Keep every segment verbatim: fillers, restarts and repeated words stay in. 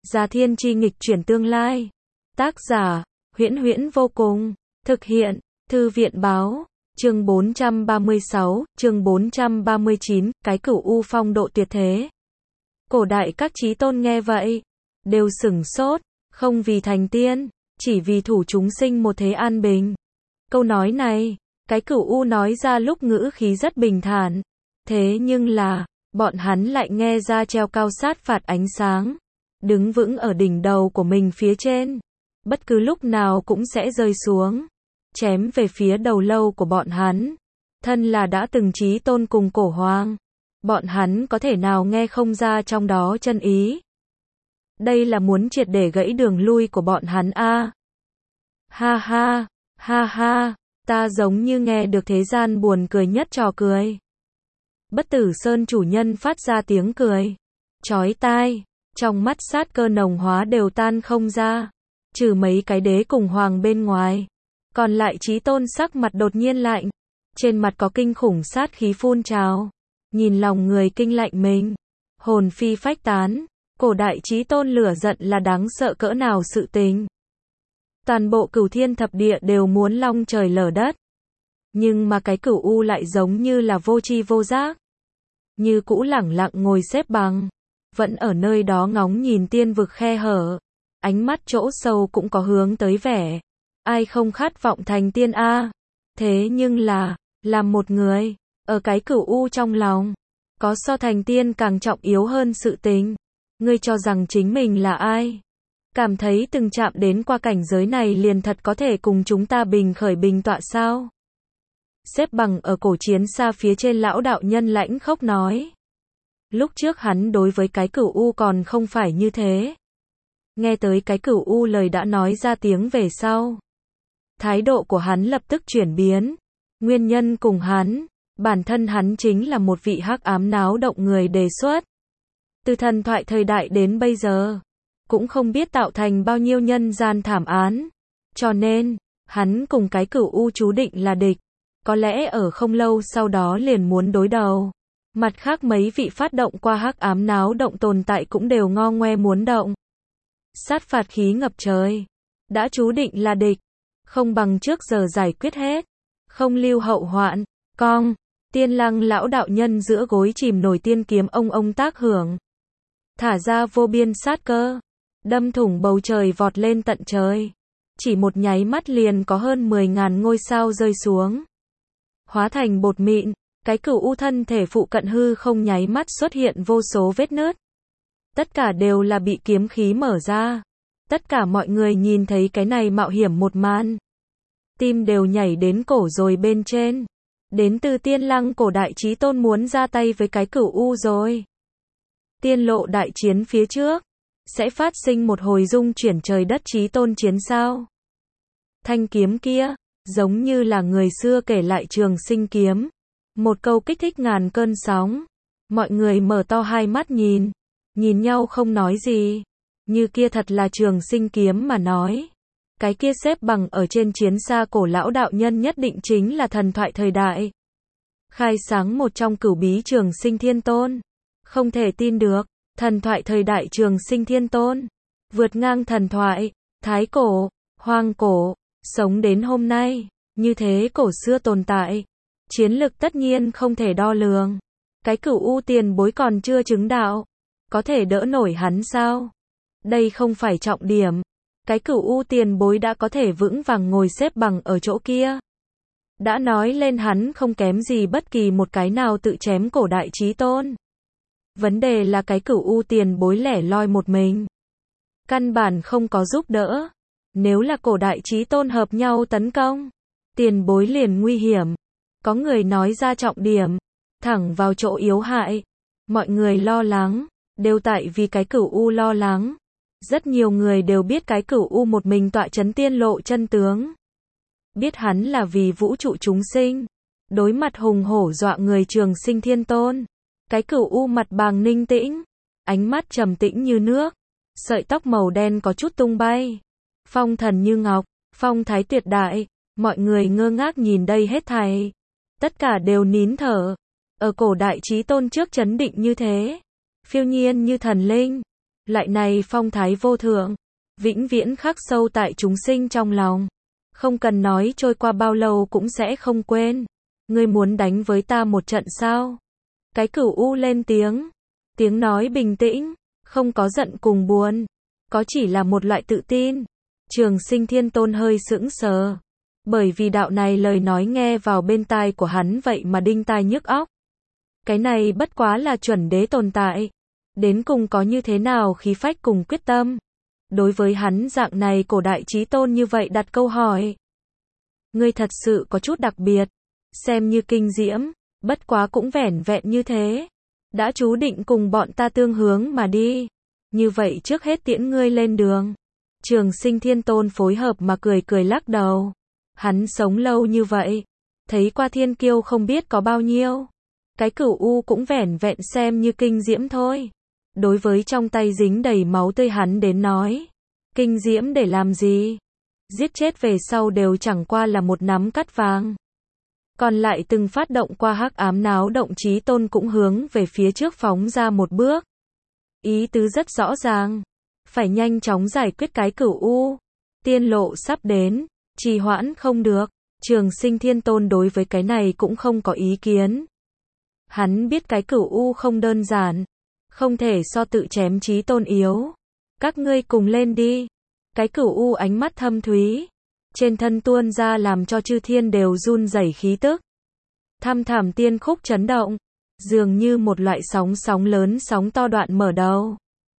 Gia Thiên Chi nghịch chuyển tương lai. Tác giả, Huyễn Huyễn vô cùng. Thực hiện, Thư viện báo. Chương bốn trăm ba mươi sáu, chương bốn trăm ba mươi chín, cái cửu u phong độ tuyệt thế. Cổ đại các chí tôn nghe vậy, đều sửng sốt, không vì thành tiên, chỉ vì thủ chúng sinh một thế an bình. Câu nói này, cái cửu u nói ra lúc ngữ khí rất bình thản, thế nhưng là, bọn hắn lại nghe ra treo cao sát phạt ánh sáng, đứng vững ở đỉnh đầu của mình phía trên, bất cứ lúc nào cũng sẽ rơi xuống, chém về phía đầu lâu của bọn hắn. Thân là đã từng chí tôn cùng cổ hoàng, bọn hắn có thể nào nghe không ra trong đó chân ý. Đây là muốn triệt để gãy đường lui của bọn hắn a. À. Ha ha, ha ha, ta giống như nghe được thế gian buồn cười nhất trò cười. Bất Tử Sơn chủ nhân phát ra tiếng cười chói tai, trong mắt sát cơ nồng hóa đều tan không ra, trừ mấy cái đế cùng hoàng bên ngoài, còn lại chí tôn sắc mặt đột nhiên lạnh, trên mặt có kinh khủng sát khí phun trào, nhìn lòng người kinh lạnh mình, hồn phi phách tán. Cổ đại chí tôn lửa giận là đáng sợ cỡ nào sự tình. Toàn bộ cửu thiên thập địa đều muốn long trời lở đất. Nhưng mà cái cửu u lại giống như là vô tri vô giác. Như cũ lẳng lặng ngồi xếp bằng. Vẫn ở nơi đó ngóng nhìn tiên vực khe hở. Ánh mắt chỗ sâu cũng có hướng tới vẻ. Ai không khát vọng thành tiên a? Thế nhưng là, làm một người, ở cái cửu u trong lòng, có so thành tiên càng trọng yếu hơn sự tình. Ngươi cho rằng chính mình là ai? Cảm thấy từng chạm đến qua cảnh giới này liền thật có thể cùng chúng ta bình khởi bình tọa sao? Xếp bằng ở cổ chiến xa phía trên lão đạo nhân lãnh khốc nói. Lúc trước hắn đối với cái cửu u còn không phải như thế. Nghe tới cái cửu u lời đã nói ra tiếng về sau. Thái độ của hắn lập tức chuyển biến. Nguyên nhân cùng hắn, bản thân hắn chính là một vị hắc ám náo động người đề xuất. Từ thần thoại thời đại đến bây giờ, cũng không biết tạo thành bao nhiêu nhân gian thảm án. Cho nên, hắn cùng cái cửu u chú định là địch. Có lẽ ở không lâu sau đó liền muốn đối đầu. Mặt khác mấy vị phát động qua hắc ám náo động tồn tại cũng đều ngo ngoe muốn động. Sát phạt khí ngập trời. Đã chú định là địch. Không bằng trước giờ giải quyết hết. Không lưu hậu hoạn. Cong. Tiên Lăng lão đạo nhân giữa gối chìm nổi tiên kiếm ông ông tác hưởng. Thả ra vô biên sát cơ, đâm thủng bầu trời vọt lên tận trời. Chỉ một nháy mắt liền có hơn mười ngàn ngôi sao rơi xuống. Hóa thành bột mịn, cái cửu u thân thể phụ cận hư không nháy mắt xuất hiện vô số vết nứt. Tất cả đều là bị kiếm khí mở ra. Tất cả mọi người nhìn thấy cái này mạo hiểm một màn. Tim đều nhảy đến cổ rồi bên trên. Đến từ Tiên Lăng cổ đại chí tôn muốn ra tay với cái cửu u rồi. Tiên lộ đại chiến phía trước, sẽ phát sinh một hồi dung chuyển trời đất chí tôn chiến sao. Thanh kiếm kia, giống như là người xưa kể lại trường sinh kiếm. Một câu kích thích ngàn cơn sóng. Mọi người mở to hai mắt nhìn, nhìn nhau không nói gì. Như kia thật là trường sinh kiếm mà nói. Cái kia xếp bằng ở trên chiến xa cổ lão đạo nhân nhất định chính là thần thoại thời đại. Khai sáng một trong cửu bí trường sinh thiên tôn. Không thể tin được, thần thoại thời đại trường sinh thiên tôn, vượt ngang thần thoại, thái cổ, hoang cổ, sống đến hôm nay, như thế cổ xưa tồn tại, chiến lực tất nhiên không thể đo lường. Cái cửu u tiền bối còn chưa chứng đạo, có thể đỡ nổi hắn sao? Đây không phải trọng điểm, cái cửu u tiền bối đã có thể vững vàng ngồi xếp bằng ở chỗ kia. Đã nói lên hắn không kém gì bất kỳ một cái nào tự chém cổ đại chí tôn. Vấn đề là cái cửu u tiền bối lẻ loi một mình. Căn bản không có giúp đỡ. Nếu là cổ đại chí tôn hợp nhau tấn công, tiền bối liền nguy hiểm. Có người nói ra trọng điểm, thẳng vào chỗ yếu hại. Mọi người lo lắng, đều tại vì cái cửu u lo lắng. Rất nhiều người đều biết cái cửu u một mình tọa chấn tiên lộ chân tướng. Biết hắn là vì vũ trụ chúng sinh. Đối mặt hùng hổ dọa người trường sinh thiên tôn. Cái cửu u mặt bàng ninh tĩnh, ánh mắt trầm tĩnh như nước, sợi tóc màu đen có chút tung bay, phong thần như ngọc, phong thái tuyệt đại, mọi người ngơ ngác nhìn đây hết thảy, tất cả đều nín thở. Ở cổ đại chí tôn trước chấn định như thế, phiêu nhiên như thần linh, Loại này phong thái vô thượng, vĩnh viễn khắc sâu tại chúng sinh trong lòng. Không cần nói trôi qua bao lâu cũng sẽ không quên. Ngươi muốn đánh với ta một trận sao? Cái Cửu U lên tiếng. Tiếng nói bình tĩnh, không có giận cùng buồn, có chỉ là một loại tự tin. Trường Sinh Thiên Tôn hơi sững sờ, bởi vì đạo này lời nói nghe vào bên tai của hắn vậy mà đinh tai nhức óc. Cái này bất quá là chuẩn đế tồn tại, đến cùng có như thế nào khí phách cùng quyết tâm. Đối với hắn dạng này cổ đại chí tôn như vậy đặt câu hỏi. Ngươi thật sự có chút đặc biệt, xem như kinh diễm, bất quá cũng vẻn vẹn như thế. Đã chú định cùng bọn ta tương hướng mà đi. Như vậy trước hết tiễn ngươi lên đường. Trường Sinh Thiên Tôn phối hợp mà cười cười lắc đầu. Hắn sống lâu như vậy, thấy qua thiên kiêu không biết có bao nhiêu. Cái Cửu U cũng vẻn vẹn xem như kinh diễm thôi. Đối với trong tay dính đầy máu tươi hắn đến nói, kinh diễm để làm gì? Giết chết về sau đều chẳng qua là một nắm cát vàng. Còn lại từng phát động qua hắc ám náo động chí tôn cũng hướng về phía trước phóng ra một bước. Ý tứ rất rõ ràng, phải nhanh chóng giải quyết cái Cửu U. Tiên lộ sắp đến, trì hoãn không được. Trường Sinh Thiên Tôn đối với cái này cũng không có ý kiến. Hắn biết cái Cửu U không đơn giản, không thể so tự chém chí tôn yếu. Các ngươi cùng lên đi. Cái Cửu U ánh mắt thâm thúy, trên thân tuôn ra làm cho chư thiên đều run rẩy khí tức. Thăm thẳm tiên khúc chấn động, dường như một loại sóng sóng lớn sóng to đoạn mở đầu.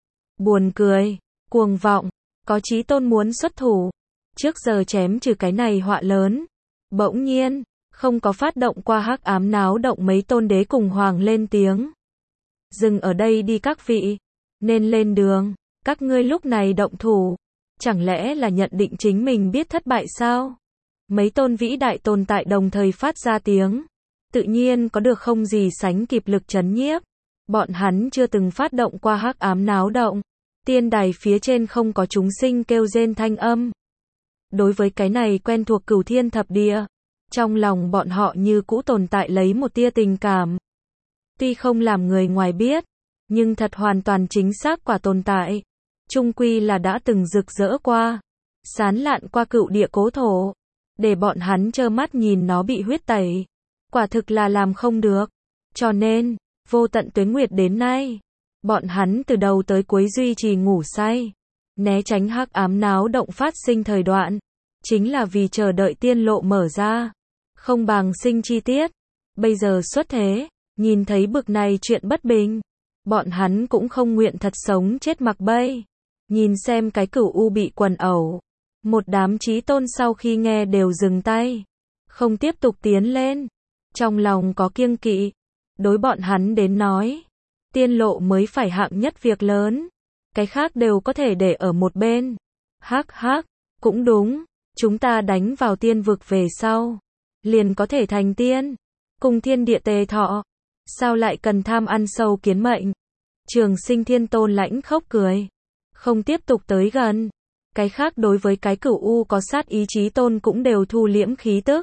Buồn cười, cuồng vọng, có chí tôn muốn xuất thủ, trước giờ chém trừ cái này họa lớn. Bỗng nhiên, không có phát động qua hắc ám náo động mấy tôn đế cùng hoàng lên tiếng. Dừng ở đây đi các vị, nên lên đường, các ngươi lúc này động thủ. Chẳng lẽ là nhận định chính mình biết thất bại sao? Mấy tôn vĩ đại tồn tại đồng thời phát ra tiếng. Tự nhiên có được không gì sánh kịp lực chấn nhiếp. Bọn hắn chưa từng phát động qua hắc ám náo động. Tiên đài phía trên không có chúng sinh kêu rên thanh âm. Đối với cái này quen thuộc cửu thiên thập địa, trong lòng bọn họ như cũ tồn tại lấy một tia tình cảm. Tuy không làm người ngoài biết, nhưng thật hoàn toàn chính xác quả tồn tại. Chung quy là đã từng rực rỡ qua, sán lạn qua cựu địa cố thổ, để bọn hắn trơ mắt nhìn nó bị huyết tẩy. Quả thực là làm không được. Cho nên, vô tận tuế nguyệt đến nay, bọn hắn từ đầu tới cuối duy trì ngủ say, né tránh hắc ám náo động phát sinh thời đoạn, chính là vì chờ đợi tiên lộ mở ra, không bằng sinh chi tiết. Bây giờ xuất thế, nhìn thấy bực này chuyện bất bình, bọn hắn cũng không nguyện thật sống chết mặc bay. Nhìn xem cái Cửu U bị quần ẩu, một đám chí tôn sau khi nghe đều dừng tay, không tiếp tục tiến lên. Trong lòng có kiêng kỵ, đối bọn hắn đến nói, tiên lộ mới phải hạng nhất việc lớn, cái khác đều có thể để ở một bên. Hắc hắc, cũng đúng, chúng ta đánh vào tiên vực về sau, liền có thể thành tiên, cùng thiên địa tề thọ, sao lại cần tham ăn sâu kiến mệnh? Trường Sinh Thiên Tôn lãnh khốc cười, không tiếp tục tới gần. Cái khác đối với cái Cửu U có sát ý chí tôn cũng đều thu liễm khí tức,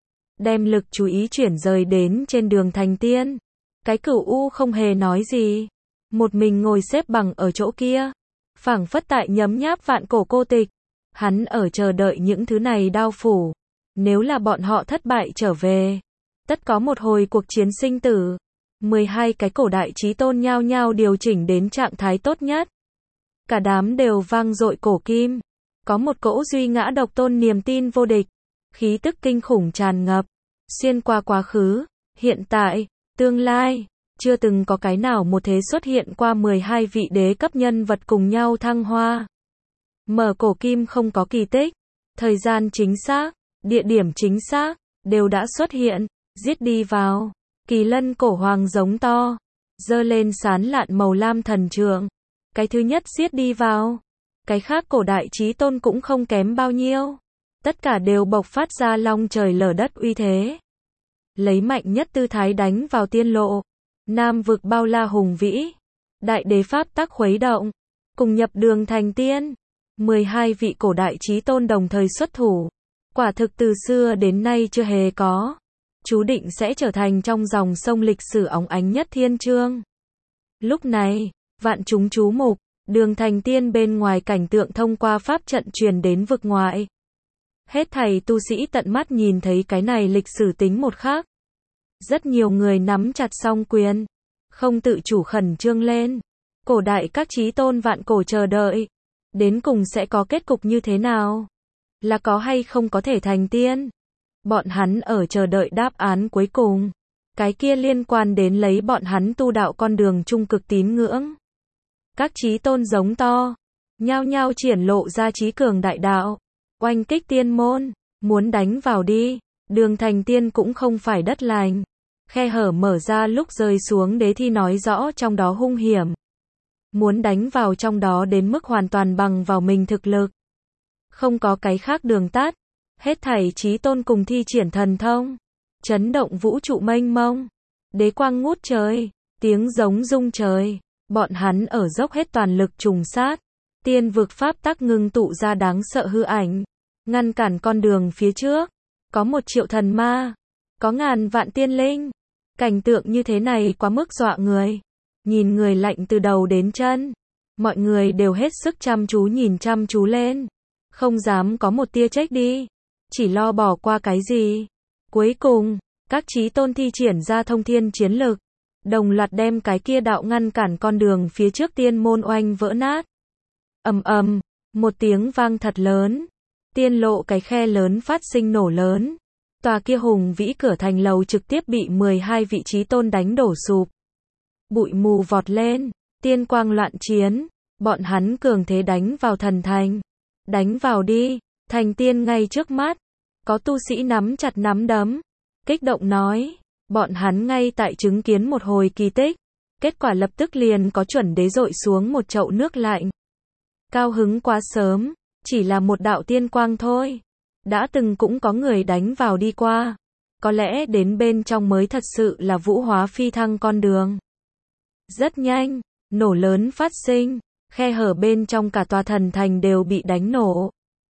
đem lực chú ý chuyển rời đến trên đường thành tiên. Cái Cửu U không hề nói gì, một mình ngồi xếp bằng ở chỗ kia, phảng phất tại nhấm nháp vạn cổ cô tịch. Hắn ở chờ đợi những thứ này đao phủ. Nếu là bọn họ thất bại trở về, tất có một hồi cuộc chiến sinh tử. mười hai cái cổ đại chí tôn nhao nhao điều chỉnh đến trạng thái tốt nhất. Cả đám đều vang dội cổ kim, có một cỗ duy ngã độc tôn niềm tin vô địch, khí tức kinh khủng tràn ngập, xuyên qua quá khứ, hiện tại, tương lai, chưa từng có cái nào một thế xuất hiện qua mười hai vị đế cấp nhân vật cùng nhau thăng hoa. Mở cổ kim không có kỳ tích, thời gian chính xác, địa điểm chính xác, đều đã xuất hiện, giết đi vào. Kỳ lân cổ hoàng giống to, giơ lên sán lạn màu lam thần trượng. Cái thứ nhất giết đi vào. Cái khác cổ đại chí tôn cũng không kém bao nhiêu. Tất cả đều bộc phát ra long trời lở đất uy thế. Lấy mạnh nhất tư thái đánh vào tiên lộ. Nam vực bao la hùng vĩ. Đại đế pháp tắc khuấy động. Cùng nhập đường thành tiên. mười hai vị cổ đại chí tôn đồng thời xuất thủ. Quả thực từ xưa đến nay chưa hề có. Chú định sẽ trở thành trong dòng sông lịch sử óng ánh nhất thiên chương. Lúc này, vạn chúng chú mục, Đường Thành Tiên bên ngoài cảnh tượng thông qua pháp trận truyền đến vực ngoại. Hết thảy tu sĩ tận mắt nhìn thấy cái này lịch sử tính một khác. Rất nhiều người nắm chặt song quyền, không tự chủ khẩn trương lên. Cổ đại các chí tôn vạn cổ chờ đợi, đến cùng sẽ có kết cục như thế nào? Là có hay không có thể thành tiên? Bọn hắn ở chờ đợi đáp án cuối cùng. Cái kia liên quan đến lấy bọn hắn tu đạo con đường trung cực tín ngưỡng. Các chí tôn giống to, nhao nhao triển lộ ra chí cường đại đạo, oanh kích tiên môn, muốn đánh vào đi. Đường Thành Tiên cũng không phải đất lành. Khe hở mở ra lúc rơi xuống đế thi nói rõ trong đó hung hiểm. Muốn đánh vào trong đó đến mức hoàn toàn bằng vào mình thực lực. Không có cái khác đường tắt. Hết thảy chí tôn cùng thi triển thần thông. Chấn động vũ trụ mênh mông. Đế quang ngút trời. Tiếng giống rung trời. Bọn hắn ở dốc hết toàn lực trùng sát. Tiên vực pháp tắc ngưng tụ ra đáng sợ hư ảnh. Ngăn cản con đường phía trước. Có một triệu thần ma. Có ngàn vạn tiên linh. Cảnh tượng như thế này quá mức dọa người. Nhìn người lạnh từ đầu đến chân. Mọi người đều hết sức chăm chú nhìn chăm chú lên. Không dám có một tia trách đi. Chỉ lo bỏ qua cái gì. Cuối cùng, các chí tôn thi triển ra thông thiên chiến lực. Đồng loạt đem cái kia đạo ngăn cản con đường phía trước tiên môn oanh vỡ nát. Ầm ầm, một tiếng vang thật lớn. Tiên lộ cái khe lớn phát sinh nổ lớn. Tòa kia hùng vĩ cửa thành lầu trực tiếp bị mười hai vị chí tôn đánh đổ sụp. Bụi mù vọt lên, tiên quang loạn chiến, bọn hắn cường thế đánh vào thần thành. Đánh vào đi, thành tiên ngay trước mắt. Có tu sĩ nắm chặt nắm đấm, kích động nói, bọn hắn ngay tại chứng kiến một hồi kỳ tích. Kết quả lập tức liền có chuẩn đế dội xuống một chậu nước lạnh. Cao hứng quá sớm, chỉ là một đạo tiên quang thôi. Đã từng cũng có người đánh vào đi qua. Có lẽ đến bên trong mới thật sự là vũ hóa phi thăng con đường. Rất nhanh, nổ lớn phát sinh, khe hở bên trong cả tòa thần thành đều bị đánh nổ.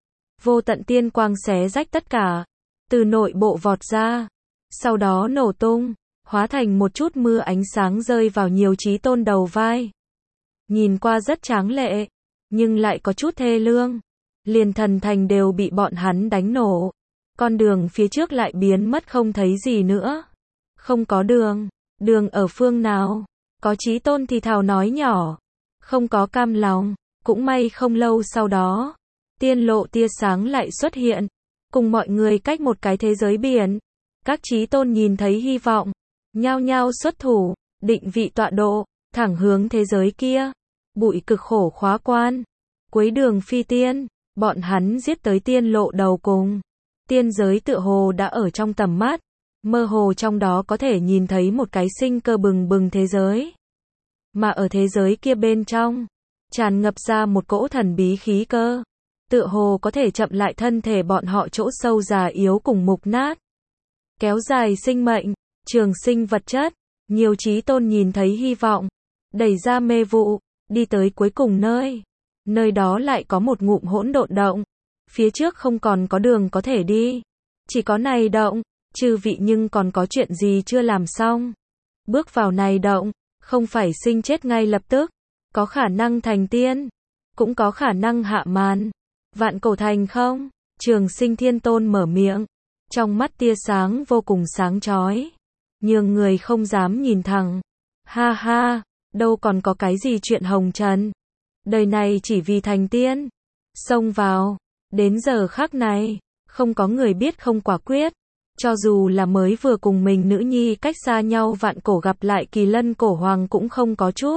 Vô tận tiên quang xé rách tất cả, từ nội bộ vọt ra, sau đó nổ tung, hóa thành một chút mưa ánh sáng rơi vào nhiều chí tôn đầu vai. Nhìn qua rất tráng lệ, nhưng lại có chút thê lương. Liền thần thành đều bị bọn hắn đánh nổ. Con đường phía trước lại biến mất không thấy gì nữa. Không có đường. Đường ở phương nào? Có chí tôn thì thào nói nhỏ. Không có cam lòng. Cũng may không lâu sau đó. Tiên lộ tia sáng lại xuất hiện. Cùng mọi người cách một cái thế giới biển. Các chí tôn nhìn thấy hy vọng. Nhao nhao xuất thủ. Định vị tọa độ. Thẳng hướng thế giới kia. Bụi cực khổ khóa quan. Cuối đường phi tiên. Bọn hắn giết tới tiên lộ đầu cùng. Tiên giới tựa hồ đã ở trong tầm mắt. Mơ hồ trong đó có thể nhìn thấy một cái sinh cơ bừng bừng thế giới. Mà ở thế giới kia bên trong, tràn ngập ra một cỗ thần bí khí cơ. Tựa hồ có thể chậm lại thân thể bọn họ chỗ sâu già yếu cùng mục nát. Kéo dài sinh mệnh, trường sinh vật chất. Nhiều chí tôn nhìn thấy hy vọng. Đẩy ra mê vụ, đi tới cuối cùng nơi. Nơi đó lại có một ngụm hỗn độn động. Phía trước không còn có đường có thể đi. Chỉ có này động, chư vị nhưng còn có chuyện gì chưa làm xong. Bước vào này động, không phải sinh chết ngay lập tức. Có khả năng thành tiên. Cũng có khả năng hạ màn. Vạn cổ thành không? Trường Sinh Thiên Tôn mở miệng. Trong mắt tia sáng vô cùng sáng chói. Nhưng người không dám nhìn thẳng. Ha ha, đâu còn có cái gì chuyện hồng trần. Đời này chỉ vì thành tiên. Xông vào. Đến giờ khắc này, không có người biết không quả quyết. Cho dù là mới vừa cùng mình nữ nhi cách xa nhau vạn cổ gặp lại Kỳ Lân cổ hoàng cũng không có chút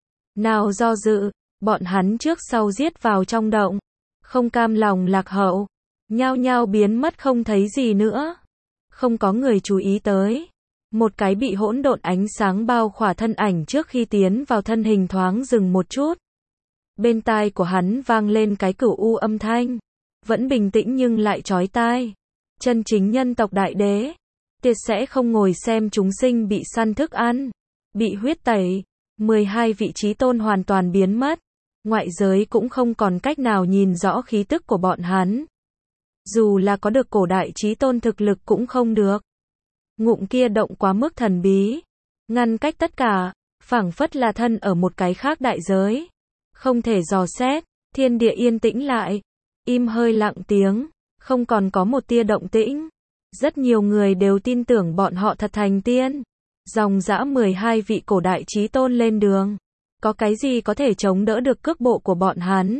nào do dự. Bọn hắn trước sau giết vào trong động. Không cam lòng lạc hậu. Nhao nhao biến mất không thấy gì nữa. Không có người chú ý tới. Một cái bị hỗn độn ánh sáng bao khỏa thân ảnh trước khi tiến vào thân hình thoáng dừng một chút. Bên tai của hắn vang lên cái cửu u âm thanh. Vẫn bình tĩnh nhưng lại chói tai. Chân chính nhân tộc đại đế. Tuyệt sẽ không ngồi xem chúng sinh bị săn thức ăn. Bị huyết tẩy. mười hai vị chí tôn hoàn toàn biến mất. Ngoại giới cũng không còn cách nào nhìn rõ khí tức của bọn hắn. Dù là có được cổ đại chí tôn thực lực cũng không được. Ngụm kia động quá mức thần bí. Ngăn cách tất cả. Phảng phất là thân ở một cái khác đại giới. không thể dò xét, thiên địa yên tĩnh lại, im hơi lặng tiếng, không còn có một tia động tĩnh. Rất nhiều người đều tin tưởng bọn họ thật thành tiên. Dòng dã mười hai vị cổ đại chí tôn lên đường. Có cái gì có thể chống đỡ được cước bộ của bọn hắn?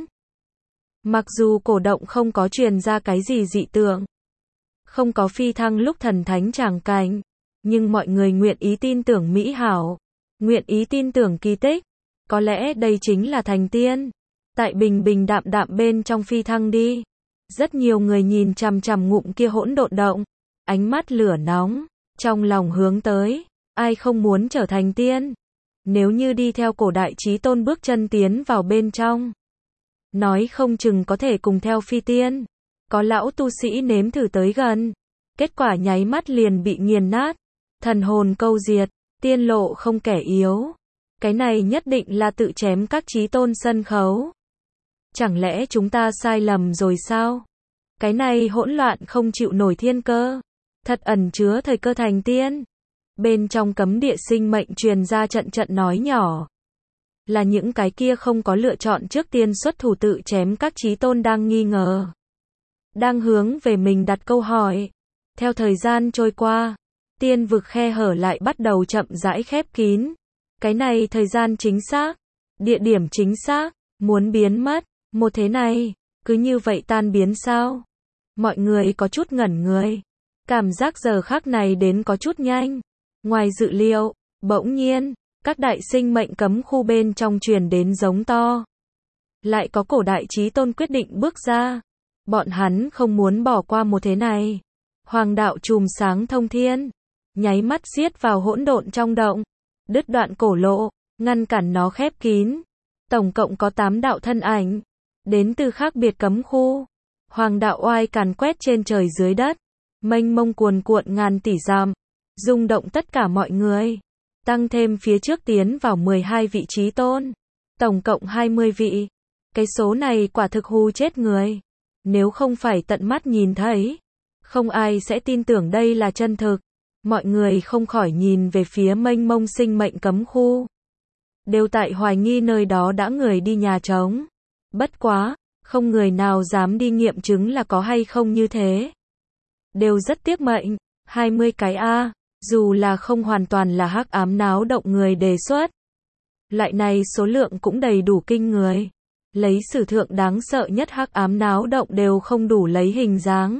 Mặc dù cổ động không có truyền ra cái gì dị tượng, không có phi thăng lúc thần thánh tràng cảnh, nhưng mọi người nguyện ý tin tưởng mỹ hảo, nguyện ý tin tưởng kỳ tích. Có lẽ đây chính là thành tiên. Tại bình bình đạm đạm bên trong phi thăng đi. Rất nhiều người nhìn chằm chằm ngụm kia hỗn độn động, ánh mắt lửa nóng, trong lòng hướng tới, ai không muốn trở thành tiên. Nếu như đi theo cổ đại chí tôn bước chân tiến vào bên trong, nói không chừng có thể cùng theo phi tiên. Có lão tu sĩ nếm thử tới gần, kết quả nháy mắt liền bị nghiền nát, thần hồn câu diệt, tiên lộ không kẻ yếu. Cái này nhất định là tự chém các chí tôn sân khấu. Chẳng lẽ chúng ta sai lầm rồi sao? Cái này hỗn loạn không chịu nổi thiên cơ, thật ẩn chứa thời cơ thành tiên. Bên trong cấm địa sinh mệnh truyền ra trận trận nói nhỏ. Là những cái kia không có lựa chọn trước tiên xuất thủ tự chém các chí tôn đang nghi ngờ, đang hướng về mình đặt câu hỏi. Theo thời gian trôi qua, tiên vực khe hở lại bắt đầu chậm rãi khép kín. Cái này thời gian chính xác, địa điểm chính xác, muốn biến mất, một thế này, cứ như vậy tan biến sao? Mọi người có chút ngẩn người. Cảm giác giờ khắc này đến có chút nhanh. Ngoài dự liệu, bỗng nhiên, các đại sinh mệnh cấm khu bên trong truyền đến giống to. Lại có cổ đại chí tôn quyết định bước ra. Bọn hắn không muốn bỏ qua một thế này. Hoàng đạo chùm sáng thông thiên, nháy mắt giết vào hỗn độn trong động, đứt đoạn cổ lộ, ngăn cản nó khép kín. Tổng cộng có tám đạo thân ảnh, đến từ khác biệt cấm khu. Hoàng đạo oai càn quét trên trời dưới đất, mênh mông cuồn cuộn ngàn tỷ dặm, rung động tất cả mọi người. Tăng thêm phía trước tiến vào mười hai vị chí tôn, tổng cộng hai mươi vị. Cái số này quả thực hù chết người. Nếu không phải tận mắt nhìn thấy, không ai sẽ tin tưởng đây là chân thực. Mọi người không khỏi nhìn về phía mênh mông sinh mệnh cấm khu, đều tại hoài nghi nơi đó đã người đi nhà trống. Bất quá, không người nào dám đi nghiệm chứng là có hay không như thế. Đều rất tiếc mệnh, hai mươi cái A, dù là không hoàn toàn là hắc ám náo động người đề xuất. Loại này số lượng cũng đầy đủ kinh người. Lấy sử thượng đáng sợ nhất hắc ám náo động đều không đủ lấy hình dáng.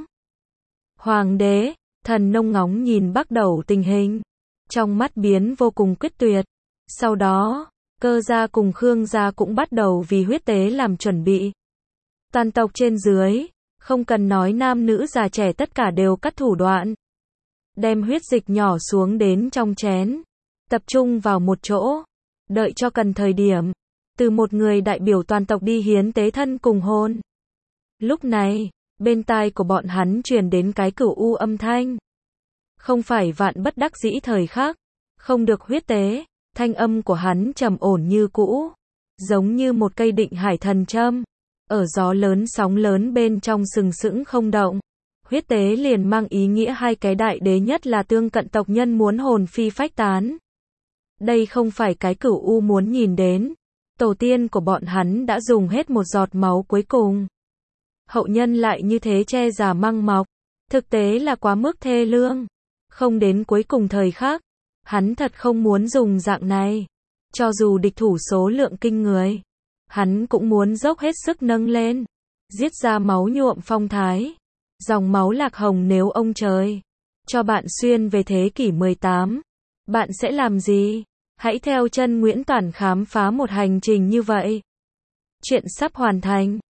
Hoàng đế, thần nông ngóng nhìn bắt đầu tình hình, trong mắt biến vô cùng quyết tuyệt. Sau đó, Cơ gia cùng Khương gia cũng bắt đầu vì huyết tế làm chuẩn bị. Toàn tộc trên dưới, không cần nói nam nữ già trẻ tất cả đều cắt thủ đoạn. Đem huyết dịch nhỏ xuống đến trong chén, tập trung vào một chỗ, đợi cho cần thời điểm, từ một người đại biểu toàn tộc đi hiến tế thân cùng hồn. Lúc này, bên tai của bọn hắn truyền đến cái cửu u âm thanh. Không phải vạn bất đắc dĩ thời khắc, không được huyết tế, thanh âm của hắn trầm ổn như cũ, giống như một cây định hải thần châm, ở gió lớn sóng lớn bên trong sừng sững không động. Huyết tế liền mang ý nghĩa hai cái đại đế nhất là tương cận tộc nhân muốn hồn phi phách tán. Đây không phải cái cửu u muốn nhìn đến. Tổ tiên của bọn hắn đã dùng hết một giọt máu cuối cùng. Hậu nhân lại như thế che giả măng mọc. Thực tế là quá mức thê lương. Không đến cuối cùng thời khắc, hắn thật không muốn dùng dạng này. Cho dù địch thủ số lượng kinh người, hắn cũng muốn dốc hết sức nâng lên. Giết ra máu nhuộm phong thái. Dòng máu lạc hồng nếu ông trời cho bạn xuyên về thế kỷ mười tám, bạn sẽ làm gì? Hãy theo chân Nguyễn Toản khám phá một hành trình như vậy. Chuyện sắp hoàn thành.